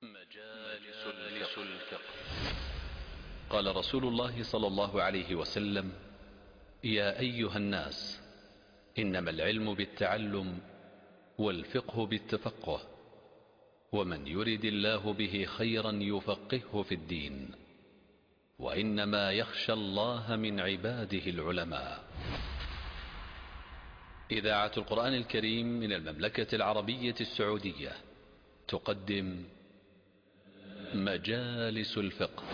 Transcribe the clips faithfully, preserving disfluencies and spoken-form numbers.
مجالس الفقه. قال رسول الله صلى الله عليه وسلم: يا أيها الناس، إنما العلم بالتعلم والفقه بالتفقه، ومن يرد الله به خيرا يفقهه في الدين، وإنما يخشى الله من عباده العلماء. إذاعة القرآن الكريم من المملكة العربية السعودية تقدم مجالس الفقه.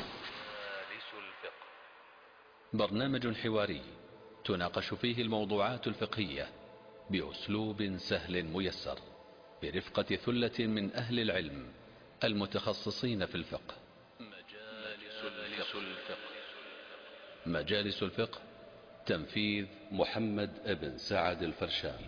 برنامج حواري تناقش فيه الموضوعات الفقهية بأسلوب سهل ميسر، برفقة ثلة من أهل العلم المتخصصين في الفقه. مجالس الفقه. مجالس الفقه، تنفيذ محمد بن سعد الفرشان.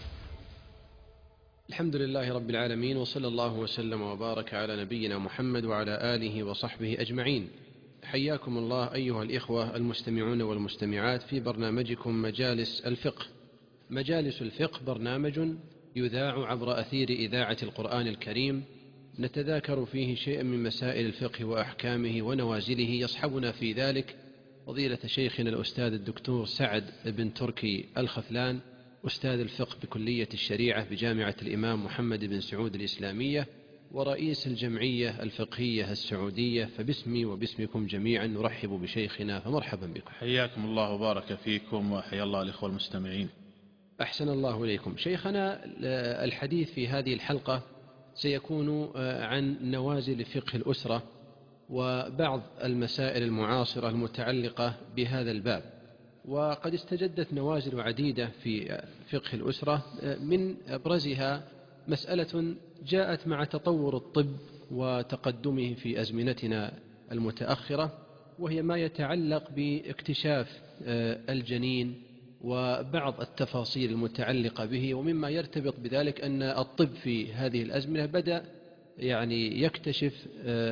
الحمد لله رب العالمين، وصلى الله وسلم وبارك على نبينا محمد وعلى آله وصحبه أجمعين. حياكم الله أيها الإخوة المستمعون والمستمعات في برنامجكم مجالس الفقه. مجالس الفقه برنامج يذاع عبر أثير إذاعة القرآن الكريم، نتذاكر فيه شيئا من مسائل الفقه وأحكامه ونوازله. يصحبنا في ذلك فضيلة شيخنا الأستاذ الدكتور سعد بن تركي الخثلان، أستاذ الفقه بكلية الشريعة بجامعة الإمام محمد بن سعود الإسلامية، ورئيس الجمعية الفقهية السعودية. فباسمي وباسمكم جميعا نرحب بشيخنا، فمرحبا بكم. حياكم الله وبارك فيكم، وحيا الله الإخوة المستمعين. أحسن الله إليكم. شيخنا، الحديث في هذه الحلقة سيكون عن نوازل فقه الأسرة وبعض المسائل المعاصرة المتعلقة بهذا الباب. وقد استجدت نوازل عديدة في فقه الأسرة، من أبرزها مسألة جاءت مع تطور الطب وتقدمه في أزمنتنا المتأخرة، وهي ما يتعلق باكتشاف الجنين وبعض التفاصيل المتعلقة به. ومما يرتبط بذلك أن الطب في هذه الأزمنة بدأ يعني يكتشف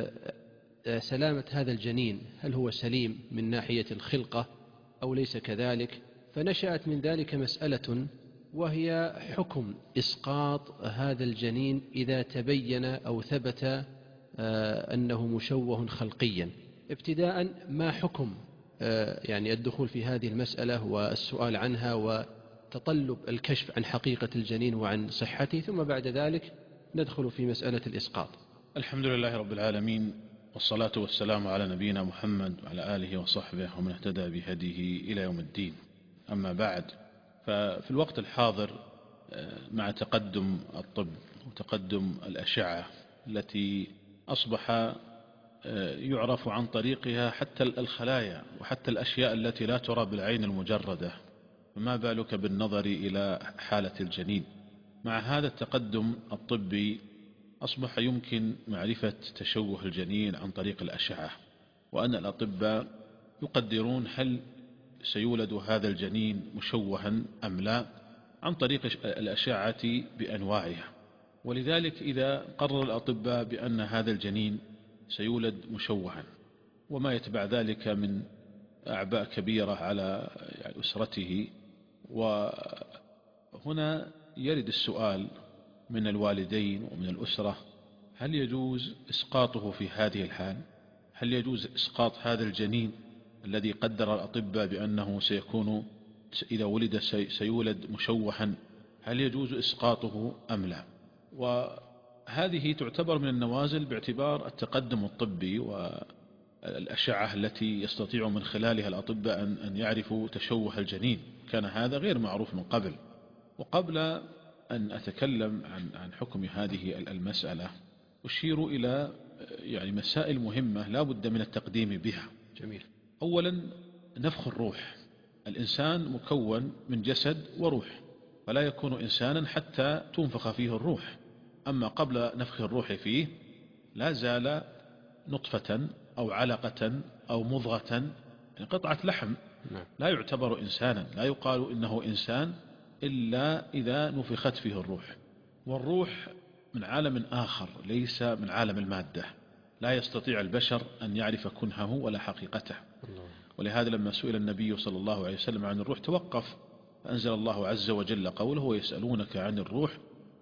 سلامة هذا الجنين، هل هو سليم من ناحية الخلقة أو ليس كذلك. فنشأت من ذلك مسألة، وهي حكم إسقاط هذا الجنين إذا تبين أو ثبت أنه مشوه خلقيا. ابتداء، ما حكم يعني الدخول في هذه المسألة والسؤال عنها وتطلب الكشف عن حقيقة الجنين وعن صحته، ثم بعد ذلك ندخل في مسألة الإسقاط. الحمد لله رب العالمين، والصلاة والسلام على نبينا محمد وعلى آله وصحبه ومن اهتدى بهديه إلى يوم الدين. أما بعد، ففي الوقت الحاضر مع تقدم الطب وتقدم الأشعة التي أصبح يعرف عن طريقها حتى الخلايا وحتى الأشياء التي لا ترى بالعين المجردة، فما بالك بالنظر إلى حالة الجنين. مع هذا التقدم الطبي أصبح يمكن معرفة تشوه الجنين عن طريق الأشعة، وأن الأطباء يقدرون هل سيولد هذا الجنين مشوها أم لا عن طريق الأشعة بأنواعها. ولذلك إذا قرر الأطباء بأن هذا الجنين سيولد مشوها وما يتبع ذلك من أعباء كبيرة على أسرته، وهنا يرد السؤال من الوالدين ومن الأسرة: هل يجوز إسقاطه في هذه الحال؟ هل يجوز إسقاط هذا الجنين الذي قدر الأطباء بأنه سيكون إذا ولد سيولد مشوها؟ هل يجوز إسقاطه أم لا؟ وهذه تعتبر من النوازل باعتبار التقدم الطبي والأشعة التي يستطيع من خلالها الأطباء أن يعرفوا تشوه الجنين. كان هذا غير معروف من قبل. وقبل أن أتكلم عن عن حكم هذه المسألة، أشير إلى يعني مسائل مهمة لا بد من التقديم بها. جميل. أولا، نفخ الروح. الإنسان مكون من جسد وروح، فلا يكون إنسانا حتى تنفخ فيه الروح. أما قبل نفخ الروح فيه لا زال نطفة أو علقة أو مضغة، يعني قطعة لحم، لا يعتبر إنسانا. لا يقال إنه إنسان إلا إذا نفخت فيه الروح. والروح من عالم آخر ليس من عالم المادة، لا يستطيع البشر أن يعرف كنهه ولا حقيقته. ولهذا لما سئل النبي صلى الله عليه وسلم عن الروح توقف، فأنزل الله عز وجل قوله: ويسألونك عن الروح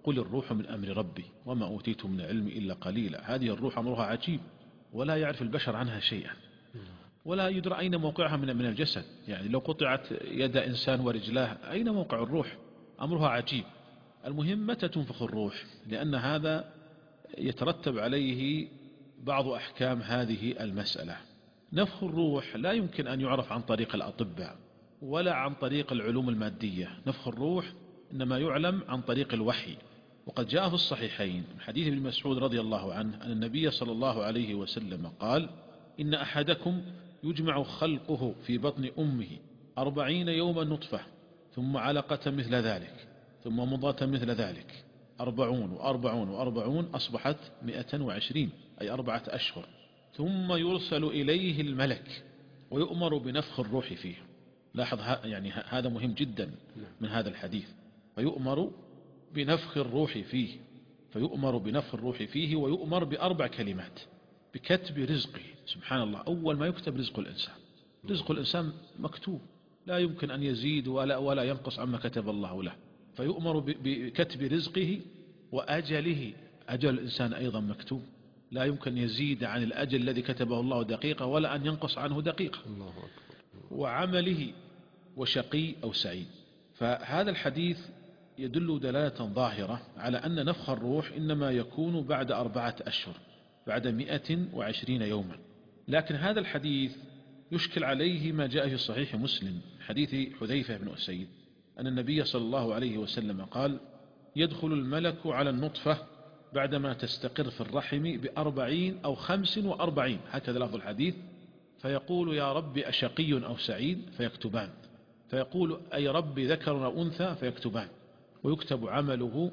قل الروح من أمر ربي وما أوتيت من العلم إلا قليلا. هذه الروح أمرها عجيب ولا يعرف البشر عنها شيئا، ولا يدرى أين موقعها من من الجسد. يعني لو قطعت يد إنسان ورجلاه أين موقع الروح؟ أمرها عجيب. المهم متى تنفخ الروح؟ لأن هذا يترتب عليه بعض أحكام هذه المسألة. نفخ الروح لا يمكن أن يعرف عن طريق الأطباء ولا عن طريق العلوم المادية. نفخ الروح إنما يعلم عن طريق الوحي. وقد جاء في الصحيحين من حديث ابن مسعود رضي الله عنه أن النبي صلى الله عليه وسلم قال: إن أحدكم يجمع خلقه في بطن أمه أربعين يوما نطفة ثم علقة مثل ذلك ثم مضغة مثل ذلك أربعون وأربعون وأربعون أصبحت مئة وعشرين، أي أربعة أشهر. ثم يرسل إليه الملك ويؤمر بنفخ الروح فيه. لاحظ يعني هذا مهم جدا من هذا الحديث. فيؤمر بنفخ الروح فيه فيؤمر بنفخ الروح فيه ويؤمر بأربع كلمات: بكتب رزقه. سبحان الله، أول ما يكتب رزق الإنسان. رزق الإنسان مكتوب لا يمكن أن يزيد ولا, ولا ينقص عما كتب الله له. فيؤمر بكتب رزقه وأجله. أجل الإنسان أيضا مكتوب لا يمكن يزيد عن الأجل الذي كتبه الله دقيقة ولا أن ينقص عنه دقيقة. الله أكبر. وعمله وشقي أو سعيد. فهذا الحديث يدل دلالة ظاهرة على أن نفخ الروح إنما يكون بعد أربعة أشهر، بعد مئة وعشرين يوما. لكن هذا الحديث يشكل عليه ما جاء في صحيح مسلم حديث حذيفة بن أسيد أن النبي صلى الله عليه وسلم قال: يدخل الملك على النطفة بعدما تستقر في الرحم بأربعين أو خمس وأربعين، هكذا لفظ الحديث، فيقول: يا رب أشقي أو سعيد؟ فيكتبان. فيقول: أي رب ذكر أو أنثى؟ فيكتبان. ويكتب عمله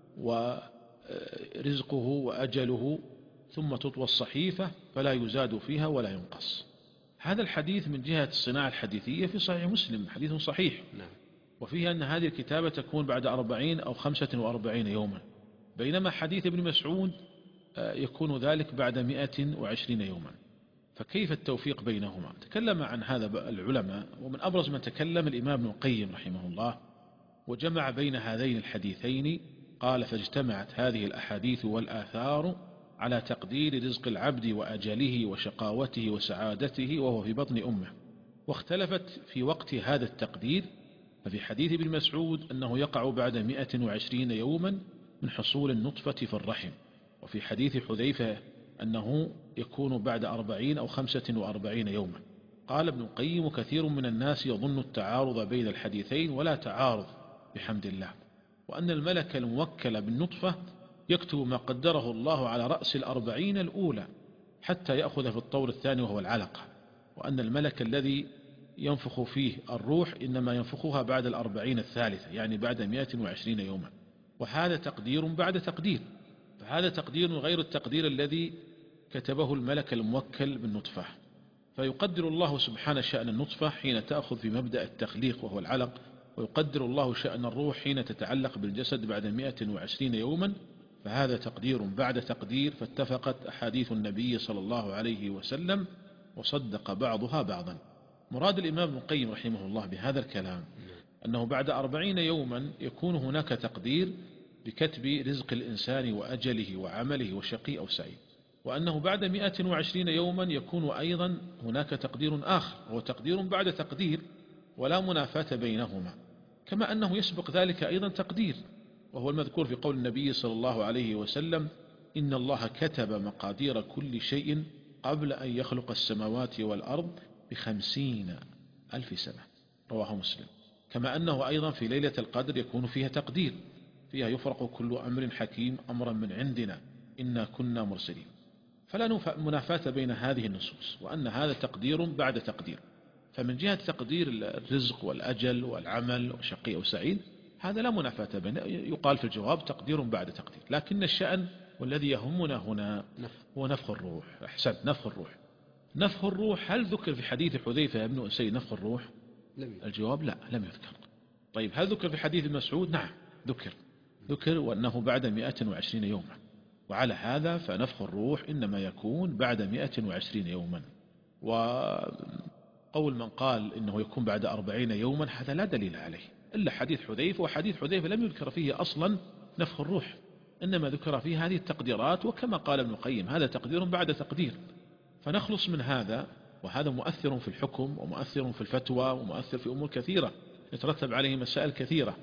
ورزقه وأجله، ثم تطوى الصحيفة فلا يزاد فيها ولا ينقص. هذا الحديث من جهة الصناعة الحديثية في صحيح مسلم حديث صحيح، وفيه أن هذه الكتابة تكون بعد أربعين أو خمسة وأربعين يوما، بينما حديث ابن مسعود يكون ذلك بعد مئة وعشرين يوما. فكيف التوفيق بينهما؟ تكلم عن هذا العلماء، ومن أبرز من تكلم الإمام ابن القيم رحمه الله، وجمع بين هذين الحديثين. قال: فاجتمعت هذه الأحاديث والآثار على تقدير رزق العبد وأجله وشقاوته وسعادته وهو في بطن أمه، واختلفت في وقت هذا التقدير. ففي حديث ابن مسعود أنه يقع بعد مئة وعشرين يوما من حصول النطفة في الرحم، وفي حديث حذيفة أنه يكون بعد أربعين أو خمسة وأربعين يوما. قال ابن القيم: كثير من الناس يظن التعارض بين الحديثين، ولا تعارض بحمد الله، وأن الملك الموكل بالنطفة يكتب ما قدره الله على رأس الأربعين الأولى حتى يأخذ في الطور الثاني وهو العلقة، وأن الملك الذي ينفخ فيه الروح إنما ينفخها بعد الأربعين الثالثة، يعني بعد مئة وعشرين يوما. وهذا تقدير بعد تقدير، فهذا تقدير غير التقدير الذي كتبه الملك الموكل بالنطفة. فيقدر الله سبحانه شأن النطفة حين تأخذ في مبدأ التخليق وهو العلق، ويقدر الله شأن الروح حين تتعلق بالجسد بعد مئة وعشرين يوما. فهذا تقدير بعد تقدير. فاتفقت أحاديث النبي صلى الله عليه وسلم وصدق بعضها بعضا. مراد الإمام ابن القيم رحمه الله بهذا الكلام أنه بعد أربعين يوما يكون هناك تقدير بكتب رزق الإنسان وأجله وعمله وشقي أو سعيد، وأنه بعد مئة وعشرين يوما يكون أيضا هناك تقدير آخر، هو تقدير بعد تقدير ولا منافاة بينهما. كما أنه يسبق ذلك أيضا تقدير، وهو المذكور في قول النبي صلى الله عليه وسلم: إن الله كتب مقادير كل شيء قبل أن يخلق السماوات والأرض بخمسين ألف سنة، رواه مسلم. كما أنه أيضا في ليلة القدر يكون فيها تقدير، فيها يفرق كل أمر حكيم أمرا من عندنا إنا كنا مرسلين. فلا منافاة بين هذه النصوص، وأن هذا تقدير بعد تقدير. فمن جهة تقدير الرزق والأجل والعمل وشقي أو سعيد هذا لا منافاة بينه، يقال في الجواب تقدير بعد تقدير. لكن الشأن والذي يهمنا هنا هو نفخ الروح. أحسنت، نفخ الروح. نفخ الروح هل ذكر في حديث حذيفة بن أسيد نفخ الروح؟ الجواب لا، لم يذكر. طيب هل ذكر في حديث مسعود؟ نعم ذكر، ذكر وأنه بعد مئة وعشرين يوما. وعلى هذا فنفخ الروح إنما يكون بعد مئة وعشرين يوما. وقول من قال إنه يكون بعد أربعين يوما هذا لا دليل عليه إلا حديث حذيفة، وحديث حذيفة لم يذكر فيه أصلا نفخ الروح، إنما ذكر فيه هذه التقديرات، وكما قال ابن القيم هذا تقدير بعد تقدير، فنخلص من هذا. وهذا مؤثر في الحكم ومؤثر في الفتوى ومؤثر في أمور كثيرة يترتب عليه مسائل كثيرة،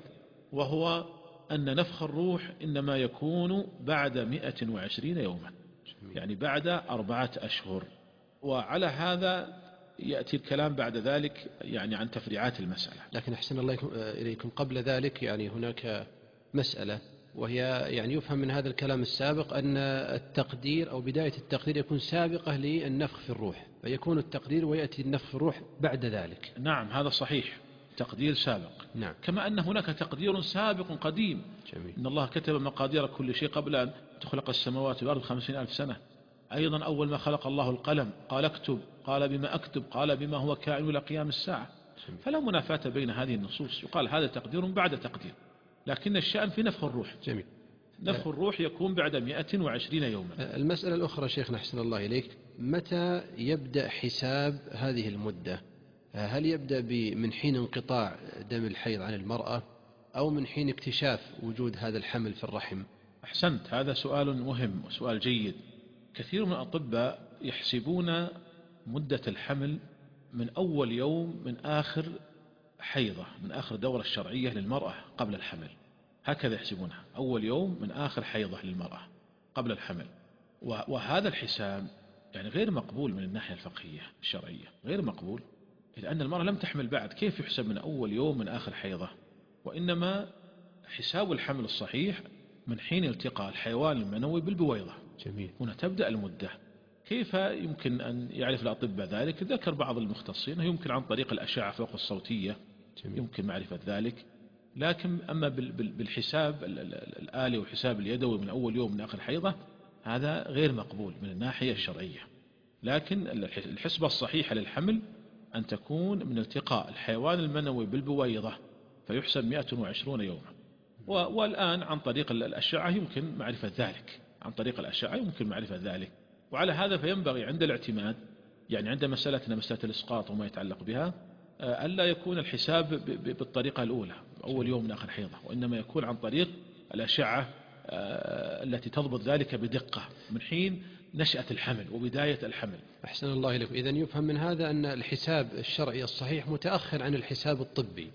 وهو أن نفخ الروح إنما يكون بعد مئة وعشرين يوما، يعني بعد أربعة أشهر. وعلى هذا يأتي الكلام بعد ذلك يعني عن تفريعات المسألة. لكن أحسن الله إليكم قبل ذلك يعني هناك مسألة، وهي يعني يفهم من هذا الكلام السابق أن التقدير أو بداية التقدير يكون سابقة للنفخ في الروح، فيكون التقدير ويأتي النفخ في الروح بعد ذلك. نعم هذا صحيح، تقدير سابق. نعم. كما أن هناك تقدير سابق قديم. جميل. إن الله كتب مقادير كل شيء قبل أن تخلق السماوات والأرض خمسين ألف سنة. أيضا أول ما خلق الله القلم قال اكتب، قال بما أكتب، قال بما هو كائن إلى قيام الساعة. جميل. فلا منافاة بين هذه النصوص، يقال هذا تقدير بعد تقدير، لكن الشأن في نفخ الروح. جميل. نفخ الروح يكون بعد مئة وعشرين يوما. المسألة الأخرى شيخنا أحسن الله إليك، متى يبدأ حساب هذه المدة؟ هل يبدأ من حين انقطاع دم الحيض عن المرأة أو من حين اكتشاف وجود هذا الحمل في الرحم؟ أحسنت، هذا سؤال مهم وسؤال جيد. كثير من الأطباء يحسبون مدة الحمل من أول يوم من آخر حيضة، من آخر دورة الشرعية للمرأة قبل الحمل، هكذا يحسبونها، أول يوم من آخر حيضة للمرأة قبل الحمل. وهذا الحساب يعني غير مقبول من الناحية الفقهية الشرعية، غير مقبول، لأن المرأة لم تحمل بعد، كيف يحسب من أول يوم من آخر حيضة؟ وإنما حساب الحمل الصحيح من حين التقاء الحيوان المنوي بالبويضة. جميل. هنا تبدأ المدة. كيف يمكن أن يعرف الأطباء ذلك؟ ذكر بعض المختصين يمكن عن طريق الأشعة فوق الصوتية. جميل. يمكن معرفة ذلك، لكن أما بالحساب الآلي والحساب اليدوي من أول يوم من آخر حيضة هذا غير مقبول من الناحية الشرعية. لكن الحسبة الصحيحة للحمل أن تكون من التقاء الحيوان المنوي بالبويضة، فيحسب مئة وعشرون يوما. والآن عن طريق الأشعة يمكن معرفة ذلك، عن طريق الأشعة يمكن معرفة ذلك. وعلى هذا فينبغي عند الاعتماد، يعني عند مسألتنا مسألة الإسقاط وما يتعلق بها، ألا يكون الحساب بالطريقة الأولى أول يوم من آخر حيضة، وإنما يكون عن طريق الأشعة التي تضبط ذلك بدقة من حين نشأة الحمل وبداية الحمل. أحسن الله إليكم. إذن يفهم من هذا أن الحساب الشرعي الصحيح متأخر عن الحساب الطبي.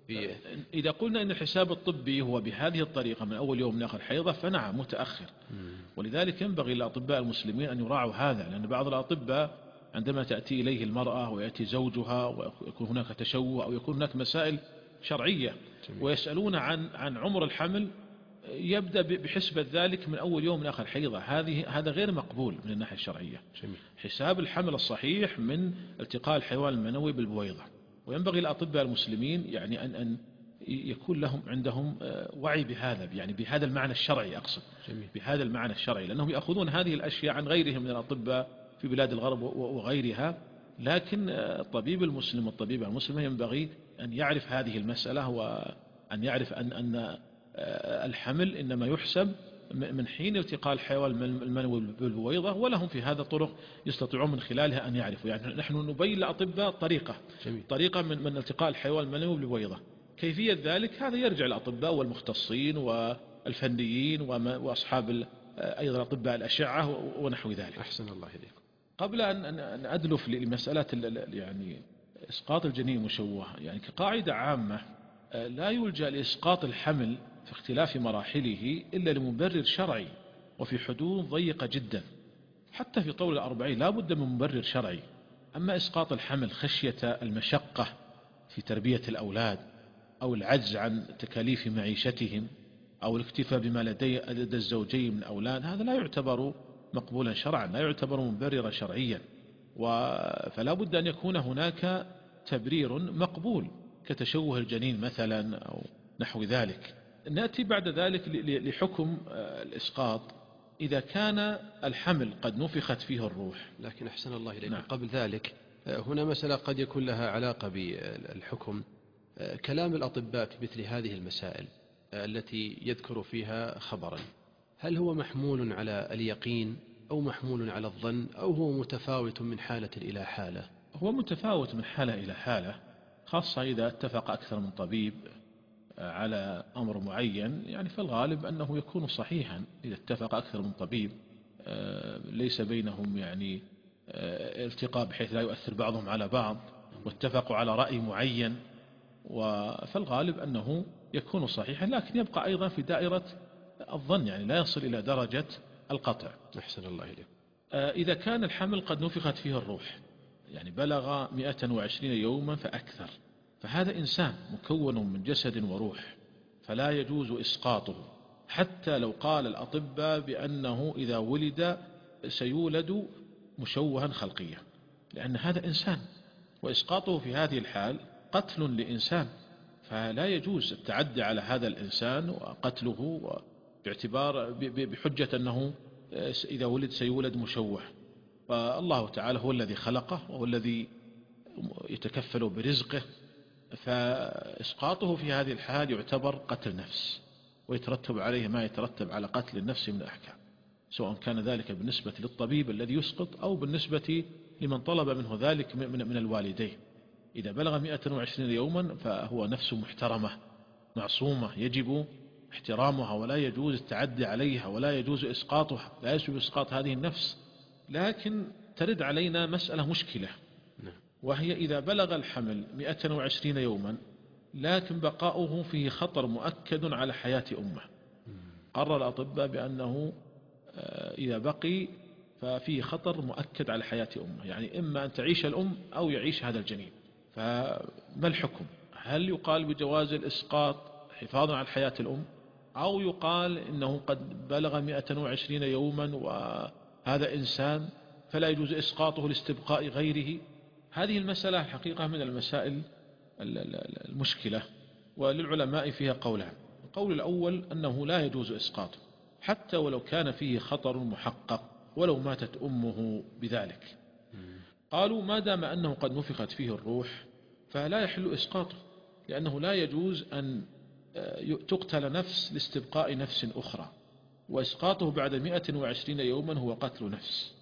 إذا قلنا أن الحساب الطبي هو بهذه الطريقة من أول يوم من آخر حيضة فنعم متأخر. ولذلك ينبغي للأطباء المسلمين أن يراعوا هذا، لأن بعض الأطباء عندما تأتي إليه المرأة ويأتي زوجها ويكون هناك تشوه أو يكون هناك مسائل شرعية ويسألون عن عن عمر الحمل، يبدأ بحسبة ذلك من أول يوم من آخر حيضة. هذه هذا غير مقبول من الناحية الشرعية. جميل. حساب الحمل الصحيح من التقاء الحيوان المنوي بالبويضة. وينبغي الأطباء المسلمين يعني أن أن يكون لهم عندهم وعي بهذا، يعني بهذا المعنى الشرعي أقصد. جميل. بهذا المعنى الشرعي، لأنهم يأخذون هذه الأشياء عن غيرهم من الأطباء في بلاد الغرب وغيرها. لكن الطبيب المسلم والطبيب المسلم ينبغي أن يعرف هذه المسألة، وأن يعرف أن أن الحمل إنما يحسب من حين التقاء الحيوان المنوي بالبويضة، ولهم في هذا طرق يستطيعون من خلالها أن يعرفوا. يعني نحن نبين للأطباء طريقة جميل. طريقة من من التقاء الحيوان المنوي بالبويضة. كيفية ذلك هذا يرجع للأطباء والمختصين والفنيين وأصحاب أيضا أطباء الأشعة ونحو ذلك. أحسن الله إليكم. قبل أن أدلف لمسألة يعني إسقاط الجنين المشوه، يعني كقاعدة عامة لا يلجأ لإسقاط الحمل في اختلاف مراحله إلا لمبرر شرعي وفي حدود ضيقة جدا. حتى في طول الأربعين لا بد من مبرر شرعي. أما إسقاط الحمل خشية المشقة في تربية الأولاد أو العجز عن تكاليف معيشتهم أو الاكتفاء بما لدي الزوجين من أولاد، هذا لا يعتبر مقبولا شرعا، لا يعتبر مبررا شرعيا. فلا بد أن يكون هناك تبرير مقبول كتشوه الجنين مثلا أو نحو ذلك. نأتي بعد ذلك لحكم الإسقاط إذا كان الحمل قد نفخت فيه الروح. لكن أحسن الله إليكم. نعم. قبل ذلك هنا مسألة قد يكون لها علاقة بالحكم. كلام الأطباء في مثل هذه المسائل التي يذكر فيها خبرا، هل هو محمول على اليقين أو محمول على الظن أو هو متفاوت من حالة إلى حالة؟ هو متفاوت من حالة إلى حالة، خاصة إذا اتفق أكثر من طبيب على أمر معين يعني فالغالب أنه يكون صحيحا إذا اتفق أكثر من طبيب ليس بينهم يعني التقاء بحيث لا يؤثر بعضهم على بعض واتفقوا على رأي معين، فالغالب أنه يكون صحيحا، لكن يبقى أيضا في دائرة الظن يعني لا يصل إلى درجة القطع. أحسن الله إليك. إذا كان الحمل قد نفخت فيه الروح يعني بلغ مئة وعشرين يوما فأكثر، فهذا إنسان مكون من جسد وروح، فلا يجوز إسقاطه حتى لو قال الأطباء بأنه إذا ولد سيولد مشوها خلقيا، لأن هذا إنسان، وإسقاطه في هذه الحال قتل لإنسان، فلا يجوز التعدي على هذا الإنسان وقتله باعتبار بحجة أنه إذا ولد سيولد مشوه. فالله تعالى هو الذي خلقه وهو الذي يتكفل برزقه، فإسقاطه في هذه الحال يعتبر قتل نفس، ويترتب عليه ما يترتب على قتل النفس من الأحكام، سواء كان ذلك بالنسبة للطبيب الذي يسقط أو بالنسبة لمن طلب منه ذلك من الوالدين. إذا بلغ مئة وعشرين يوما فهو نفس محترمة معصومة يجب احترامها ولا يجوز التعدي عليها ولا يجوز إسقاطها، لا يجوز إسقاط هذه النفس. لكن ترد علينا مسألة مشكلة، وهي إذا بلغ الحمل مئة وعشرين يوما لكن بقاؤه فيه خطر مؤكد على حياة أمه، قرر الأطباء بأنه إذا بقي ففيه خطر مؤكد على حياة أمه، يعني إما أن تعيش الأم أو يعيش هذا الجنين، فما الحكم؟ هل يقال بجواز الإسقاط حفاظا على حياة الأم، أو يقال إنه قد بلغ مئة وعشرين يوما وهذا إنسان فلا يجوز إسقاطه لاستبقاء غيره؟ هذه المسألة الحقيقة من المسائل المشكلة، وللعلماء فيها قولان. القول الأول أنه لا يجوز إسقاطه حتى ولو كان فيه خطر محقق ولو ماتت أمه بذلك. قالوا ما دام أنه قد نفخت فيه الروح فلا يحل إسقاطه، لأنه لا يجوز أن تقتل نفس لاستبقاء نفس أخرى، وإسقاطه بعد مئة وعشرين يوما هو قتل نفس.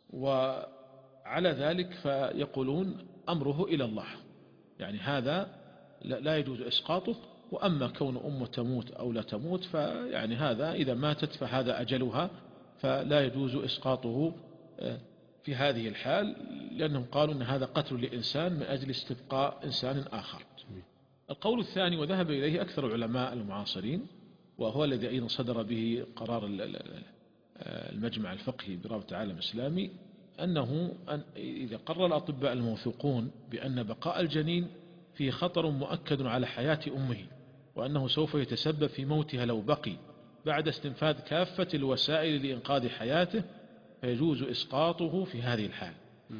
وعلى ذلك فيقولون أمره إلى الله، يعني هذا لا يجوز إسقاطه. وأما كون أمه تموت أو لا تموت فيعني هذا إذا ماتت فهذا أجلها، فلا يجوز إسقاطه في هذه الحال، لأنهم قالوا أن هذا قتل لإنسان من أجل استبقاء إنسان آخر. القول الثاني وذهب إليه أكثر العلماء المعاصرين، وهو الذي أيضا صدر به قرار المجمع الفقهي برابطة العالم الإسلامي، أنه أن إذا قرر الأطباء الموثوقون بأن بقاء الجنين فيه خطر مؤكد على حياة أمه، وأنه سوف يتسبب في موتها لو بقي بعد استنفاذ كافة الوسائل لإنقاذ حياته، فيجوز إسقاطه في هذه الحال.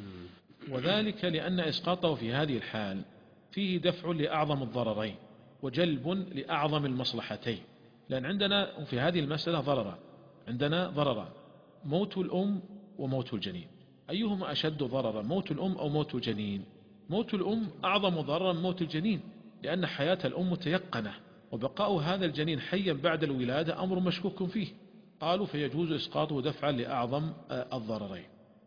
وذلك لأن إسقاطه في هذه الحال فيه دفع لأعظم الضررين وجلب لأعظم المصلحتين، لأن عندنا في هذه المسألة ضرران، عندنا ضرران: موت الأم وموت الجنين. أيهما أشد ضررا، موت الأم أو موت الجنين؟ موت الأم أعظم ضررا من موت الجنين، لأن حياة الأم متيقنة، وبقاء هذا الجنين حيا بعد الولادة أمر مشكوك فيه. قالوا فيجوز إسقاطه دفعا لأعظم الضررين.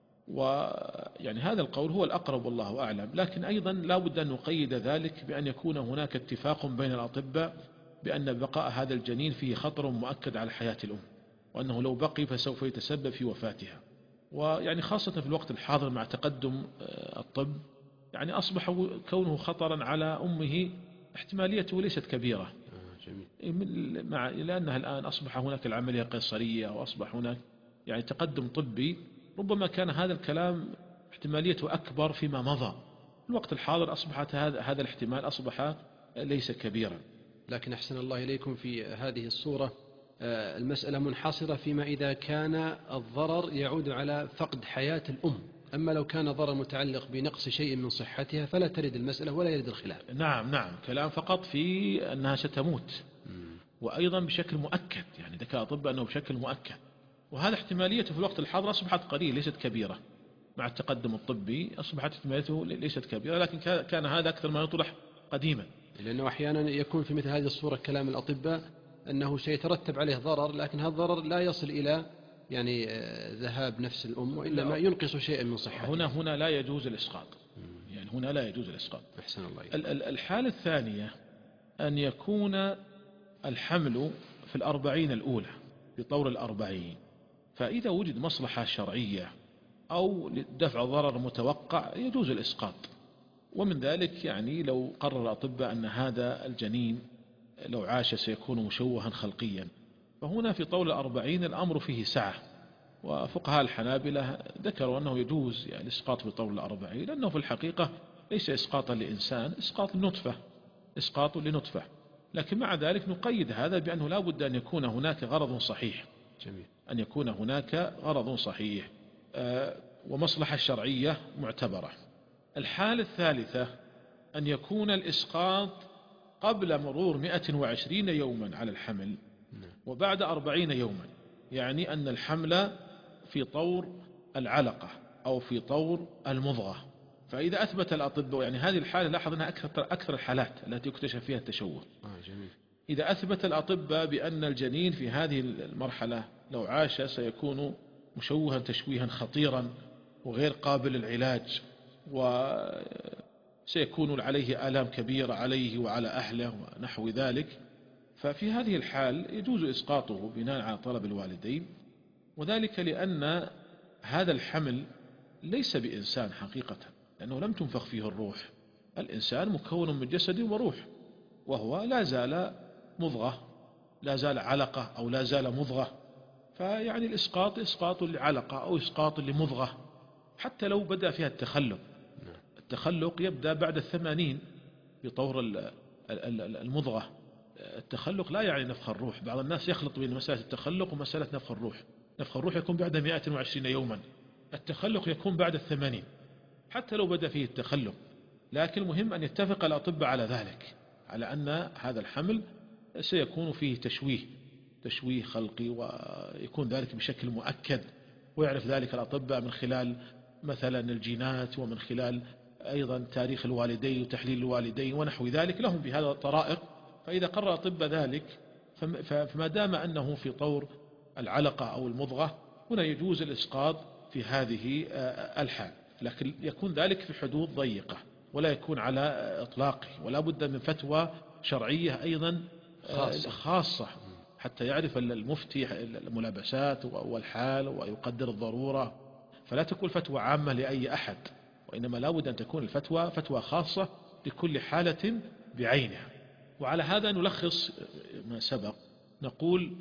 ويعني هذا القول هو الأقرب والله أعلم، لكن أيضا لا بد أن نقيد ذلك بأن يكون هناك اتفاق بين الأطباء بأن بقاء هذا الجنين فيه خطر مؤكد على حياة الأم، وأنه لو بقي فسوف يتسبب في وفاتها. ويعني خاصة في الوقت الحاضر مع تقدم الطب، يعني أصبح كونه خطرا على أمه احتماليته ليست كبيرة، مع لأنها الآن أصبح هناك العملية القيصرية وأصبح هناك يعني تقدم طبي، ربما كان هذا الكلام احتماليته أكبر فيما مضى. الوقت الحاضر أصبحت هذا هذا الاحتمال أصبح ليس كبيرا. لكن أحسن الله إليكم في هذه الصورة المسألة منحصرة فيما إذا كان الضرر يعود على فقد حياة الأم، أما لو كان ضرر متعلق بنقص شيء من صحتها فلا ترد المسألة ولا يرد الخلاف. نعم نعم كلام فقط في أنها ستموت، وأيضا بشكل مؤكد، يعني ذكاء أطباء أنه بشكل مؤكد، وهذا احتماليته في الوقت الحاضر أصبحت قليلة ليست كبيرة. مع التقدم الطبي أصبحت احتماليته ليست كبيرة، لكن كان هذا أكثر ما يطرح قديما. لأنه أحيانا يكون في مثل هذه الصورة كلام الأطباء أنه سيترتب عليه ضرر، لكن هذا الضرر لا يصل إلى يعني ذهاب نفس الأم، وإنما ينقص شيئا من صحتها. هنا هنا لا يجوز الإسقاط، يعني هنا لا يجوز الإسقاط. أحسن الله. الحالة الثانية أن يكون الحمل في الأربعين الأولى في طور الأربعين، فإذا وجد مصلحة شرعية أو لدفع ضرر متوقع يجوز الإسقاط. ومن ذلك يعني لو قرر الأطباء أن هذا الجنين لو عاش سيكون مشوها خلقيا، فهنا في طول الأربعين الأمر فيه سعة، وفقهاء الحنابلة ذكروا أنه يجوز يعني الإسقاط في طول الأربعين، لأنه في الحقيقة ليس إسقاطا لإنسان، إسقاط لنطفة، إسقاط لنطفة. لكن مع ذلك نقيد هذا بأنه لا بد أن يكون هناك غرض صحيح. جميل. أن يكون هناك غرض صحيح أه ومصلحة شرعية معتبرة. الحالة الثالثة أن يكون الإسقاط قبل مرور مئة وعشرين يوما على الحمل وبعد أربعين يوما، يعني أن الحمل في طور العلقة أو في طور المضغة. فإذا أثبت الأطباء، يعني هذه الحالة لاحظ أنها أكثر, أكثر الحالات التي يكتشف فيها التشوه. آه جميل. إذا أثبت الأطباء بأن الجنين في هذه المرحلة لو عاش سيكون مشوها تشويها خطيرا وغير قابل للعلاج، وسيكون عليه آلام كبيرة عليه وعلى أهله ونحو ذلك، ففي هذه الحال يجوز إسقاطه بناء على طلب الوالدين. وذلك لأن هذا الحمل ليس بإنسان حقيقة، لأنه لم تنفخ فيه الروح. الإنسان مكون من جسد وروح، وهو لا زال مضغة، لا زال علقة أو لا زال مضغة. فيعني الإسقاط إسقاط لعلقة أو إسقاط لمضغة، حتى لو بدأ فيها التخلق. التخلق يبدأ بعد الثمانين بطور المضغة. التخلق لا يعني نفخ الروح، بعض الناس يخلط بين مسألة التخلق ومسألة نفخ الروح. نفخ الروح يكون بعد مئة وعشرين يوما، التخلق يكون بعد الثمانين، حتى لو بدأ فيه التخلق. لكن المهم أن يتفق الأطباء على ذلك، على أن هذا الحمل سيكون فيه تشويه تشويه خلقي، ويكون ذلك بشكل مؤكد، ويعرف ذلك الأطباء من خلال مثلا الجينات، ومن خلال أيضا تاريخ الوالدين وتحليل الوالدين ونحو ذلك، لهم بهذا الطرائق. فإذا قرر الأطباء ذلك، فما دام أنه في طور العلقة أو المضغة، هنا يجوز الإسقاط في هذه الحال، لكن يكون ذلك في حدود ضيقة ولا يكون على إطلاقه، ولا بد من فتوى شرعية أيضا خاصة, خاصة حتى يعرف المفتي الملابسات والحال ويقدر الضرورة. فلا تكون فتوى عامة لأي أحد، وإنما لا بد أن تكون الفتوى فتوى خاصة لكل حالة بعينها. وعلى هذا نلخص ما سبق، نقول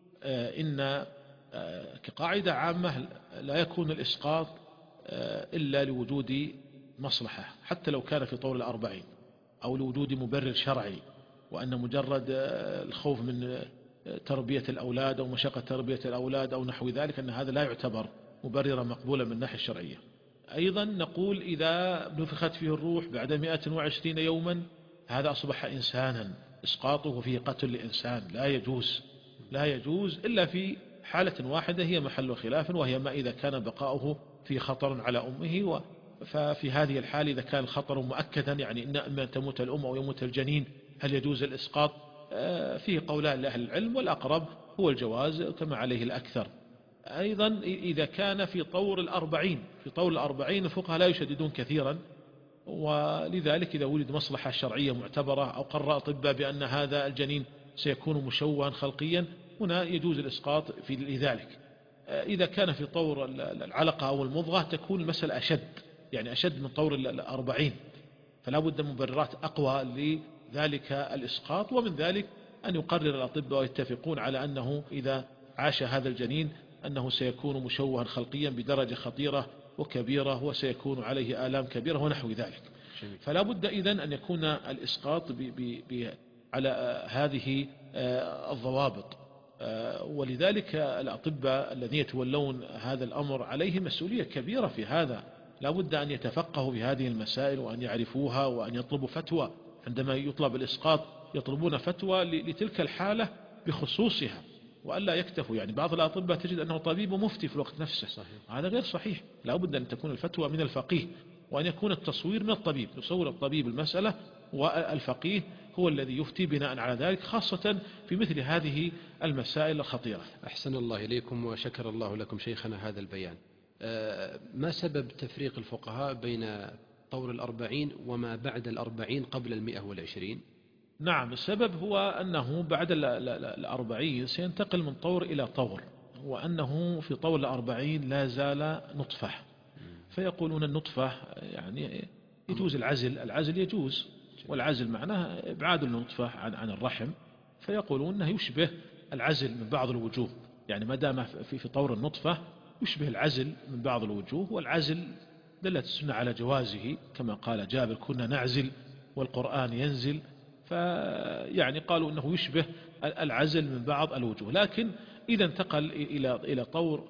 إن كقاعدة عامة لا يكون الإسقاط إلا لوجود مصلحة، حتى لو كان في طور الأربعين، أو لوجود مبرر شرعي، وأن مجرد الخوف من تربية الأولاد أو مشقة تربية الأولاد أو نحو ذلك، أن هذا لا يعتبر مبررا مقبولا من الناحية الشرعية. أيضا نقول إذا نفخت فيه الروح بعد مئة وعشرين يوما، هذا أصبح إنسانا، إسقاطه فيه قتل لإنسان، لا يجوز لا يجوز إلا في حالة واحدة هي محل خلاف، وهي ما إذا كان بقاؤه في خطر على أمه. ففي هذه الحال إذا كان الخطر مؤكدا، يعني إن أما تموت الأم أو يموت الجنين، هل يجوز الإسقاط؟ فيه قولان لأهل العلم، والأقرب هو الجواز كما عليه الأكثر. أيضا إذا كان في طور الأربعين، في طور الأربعين الفقهاء لا يشددون كثيرا، ولذلك إذا وجد مصلحة شرعية معتبرة أو قرر أطباء بأن هذا الجنين سيكون مشوها خلقيا، هنا يجوز الإسقاط في ذلك. إذا كان في طور العلقة أو المضغة تكون المسألة أشد، يعني أشد من طور الأربعين، فلا بد من مبررات أقوى لذلك الإسقاط. ومن ذلك أن يقرر الأطباء ويتفقون على أنه إذا عاش هذا الجنين أنه سيكون مشوها خلقيا بدرجة خطيرة وكبيرة، وسيكون عليه آلام كبيرة ونحو ذلك. فلا بد إذن أن يكون الإسقاط ب ب ب على هذه الضوابط. ولذلك الأطباء الذين يتولون هذا الأمر عليهم مسؤولية كبيرة في هذا، لا بد أن يتفقهوا في هذه المسائل وأن يعرفوها وأن يطلبوا فتوى. عندما يطلب الإسقاط يطلبون فتوى لتلك الحالة بخصوصها، وألا يكتفوا. يعني بعض الأطباء تجد أنه طبيب ومفتي في الوقت نفسه، صحيح. هذا غير صحيح، لا بد أن تكون الفتوى من الفقيه، وأن يكون التصوير من الطبيب، يصور الطبيب المسألة، والفقيه هو الذي يفتي بناء على ذلك، خاصة في مثل هذه المسائل الخطيرة. أحسن الله إليكم وشكر الله لكم شيخنا هذا البيان. ما سبب تفريق الفقهاء بين طور الأربعين وما بعد الأربعين قبل المئة والعشرين؟ نعم، السبب هو أنه بعد الأربعين سينتقل من طور إلى طور، وأنه في طور الأربعين لا زال نطفة، فيقولون النطفة يعني يجوز العزل، العزل يجوز، والعزل معناه إبعاد النطفة عن عن الرحم، فيقولون أنه يشبه العزل من بعض الوجوه، يعني ما دام في في طور النطفة يشبه العزل من بعض الوجوه، والعزل دلت السنة على جوازه كما قال جابر كنا نعزل والقرآن ينزل، فيعني قالوا أنه يشبه العزل من بعض الوجوه. لكن إذا انتقل إلى إلى طور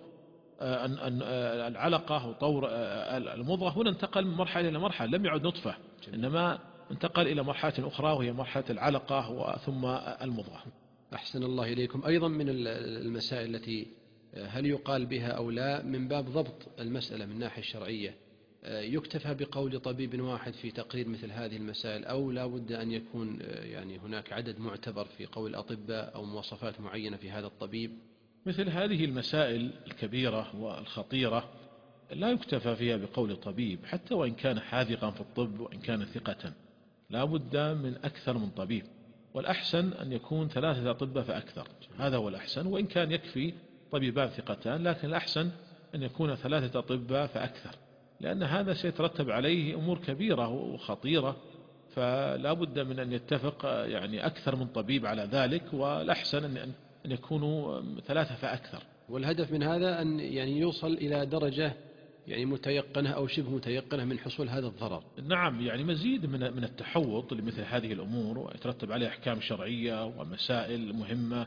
العلقة وطور المضغة، هنا انتقل من مرحلة إلى مرحلة، لم يعد نطفة، إنما انتقل إلى مرحلة أخرى وهي مرحلة العلقة وثم المضغة. أحسن الله إليكم. أيضا من المسائل التي هل يقال بها أو لا من باب ضبط المسألة من الناحية الشرعية، يكتفى بقول طبيب واحد في تقرير مثل هذه المسائل، أو لا بد أن يكون يعني هناك عدد معتبر في قول الأطباء أو مواصفات معينة في هذا الطبيب؟ مثل هذه المسائل الكبيرة والخطيرة لا يكتفى فيها بقول طبيب، حتى وإن كان حاذقا في الطب وإن كان ثقة، لا بد من أكثر من طبيب، والأحسن أن يكون ثلاثة أطباء فأكثر، هذا هو الأحسن، وإن كان يكفي طبيبان ثقتان، لكن الأحسن أن يكون ثلاثة أطباء فأكثر، لأن هذا سيترتب عليه أمور كبيرة وخطيرة، فلا بد من أن يتفق يعني أكثر من طبيب على ذلك، والأحسن أن أن يكونوا ثلاثة فأكثر. والهدف من هذا أن يعني يوصل إلى درجة يعني متيقنة أو شبه متيقنة من حصول هذا الضرر. نعم، يعني مزيد من من التحوط لمثل هذه الأمور، ويترتب عليه أحكام شرعية ومسائل مهمة،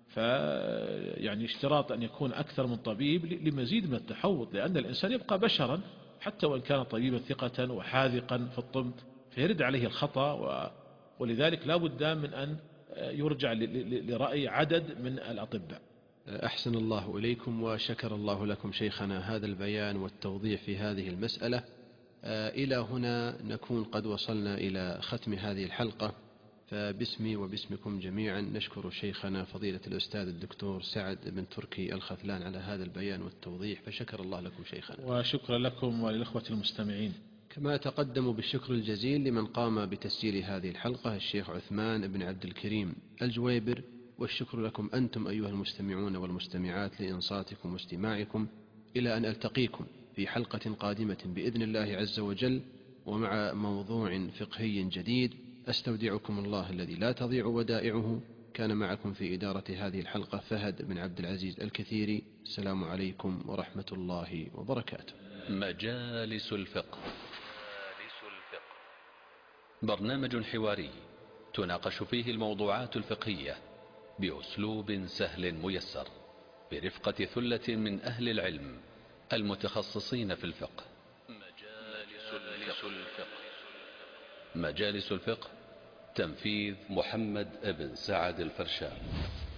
فيعني اشتراط أن يكون أكثر من طبيب لمزيد من التحوط، لأن الإنسان يبقى بشرا حتى وإن كان طبيبا ثقة وحاذقا في الطب فيرد عليه الخطأ، ولذلك لا بد من أن يرجع لرأي عدد من الأطباء. أحسن الله إليكم وشكر الله لكم شيخنا هذا البيان والتوضيح في هذه المسألة. إلى هنا نكون قد وصلنا إلى ختم هذه الحلقة، فباسمي وباسمكم جميعا نشكر شيخنا فضيلة الأستاذ الدكتور سعد بن تركي الخذلان على هذا البيان والتوضيح، فشكر الله لكم شيخنا. وشكرا لكم وللإخوة المستمعين. كما تقدموا بالشكر الجزيل لمن قام بتسجيل هذه الحلقة الشيخ عثمان بن عبد الكريم الجويبر، والشكر لكم أنتم أيها المستمعون والمستمعات لإنصاتكم واستماعكم، إلى أن ألتقيكم في حلقة قادمة بإذن الله عز وجل ومع موضوع فقهي جديد. أستودعكم الله الذي لا تضيع ودائعه. كان معكم في إدارة هذه الحلقة فهد بن عبد العزيز الكثيري. السلام عليكم ورحمة الله وبركاته. مجالس الفقه، برنامج حواري تناقش فيه الموضوعات الفقهية بأسلوب سهل ميسر برفقة ثلة من أهل العلم المتخصصين في الفقه. مجالس الفقه. مجالس الفقه تنفيذ محمد بن سعد الفرشان.